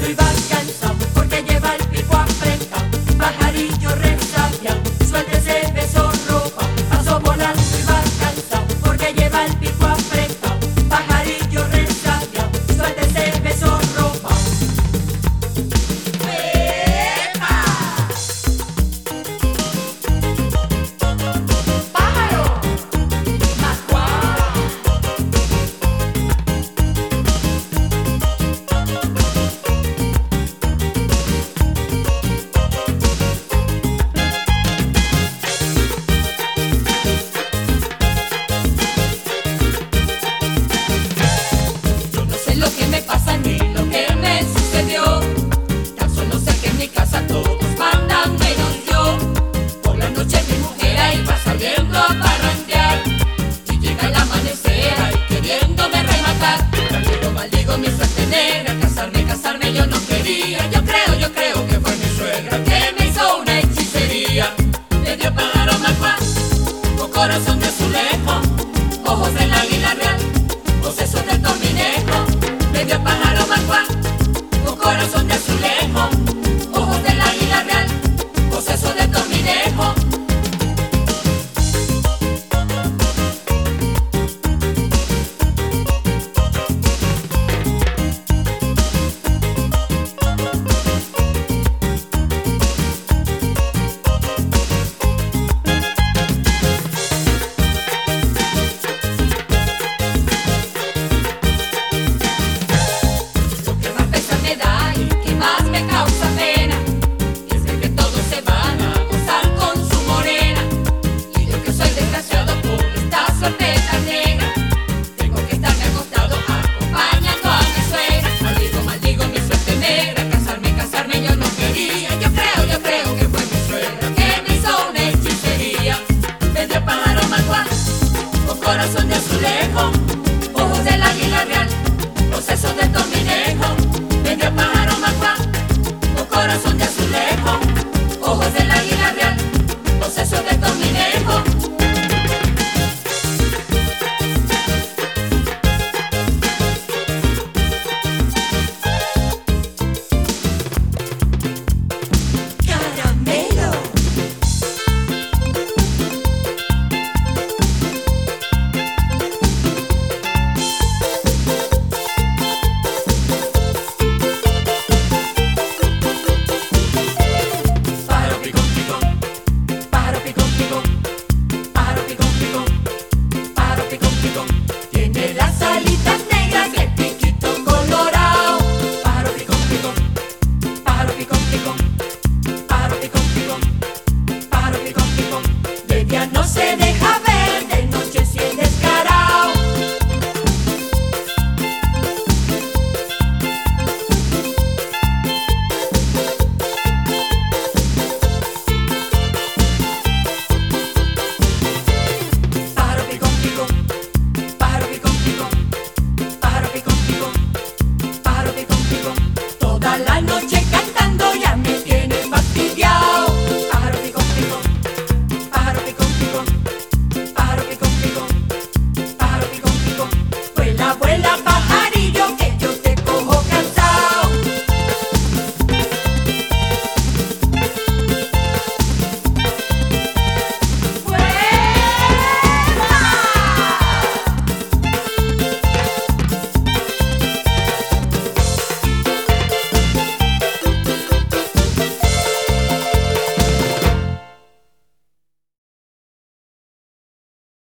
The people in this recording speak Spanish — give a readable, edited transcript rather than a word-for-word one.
volando y va cansado porque lleva el pico apretado. Pajarillo resabiado, suéltese beso ropa. Pasó volando y va cansado porque lleva el pico apretado. Pajarillo resabiado, suéltese beso ropa. ¡Pájaro! ¡Macuá! Yo no sé lo que me pasa ni lo que me sucedió. Tan solo sé que en mi casa todos mandan menos yo. Por la noche mi mujer ahí va saliendo a parrandear y llega el amanecer ahí queriéndome rematar. Tranquilo, maldigo mi suerte negra. Casarme yo no quería. Yo creo que fue mi suegra que me hizo una hechicería. Le dio pájaro macuá con corazón de azulejo, ojos del águila real, posesos de tominejo. Le dio pájaro macuá con corazón de azulejo, ojos del águila real, posesos de tominejo. Lo que más pesar me da y que más me causa pena es ver que todos se van a gozar con su morena. Y yo que soy desgraciado por esta suerte tan negra, tengo que estarme acostado acompañando a mi suegra. Maldigo mi suerte negra. Casarme yo no quería. Yo creo que fue mi suegra que me hizo una hechicería. Me dio pájaro macuá con corazón de azulejo, ojos del águila real, procesos de tominejo. Me dio pájaro macuá con corazón de azulejo, ojos del águila real, procesos de tominejo. Caramelo. Pájaro picón picón, pájaro picón picón, pájaro picón picón, pájaro picón picón. Tiene las alitas negras y el piquito colorado. Pájaro picón picón, pájaro picón picón, pájaro picón picón, pájaro picón picón. De día no se deja ver, de noche sí es descarado. Pájaro picón picón, pájaro picón picón, pájaro picón picón, pájaro picón picón. Toda la noche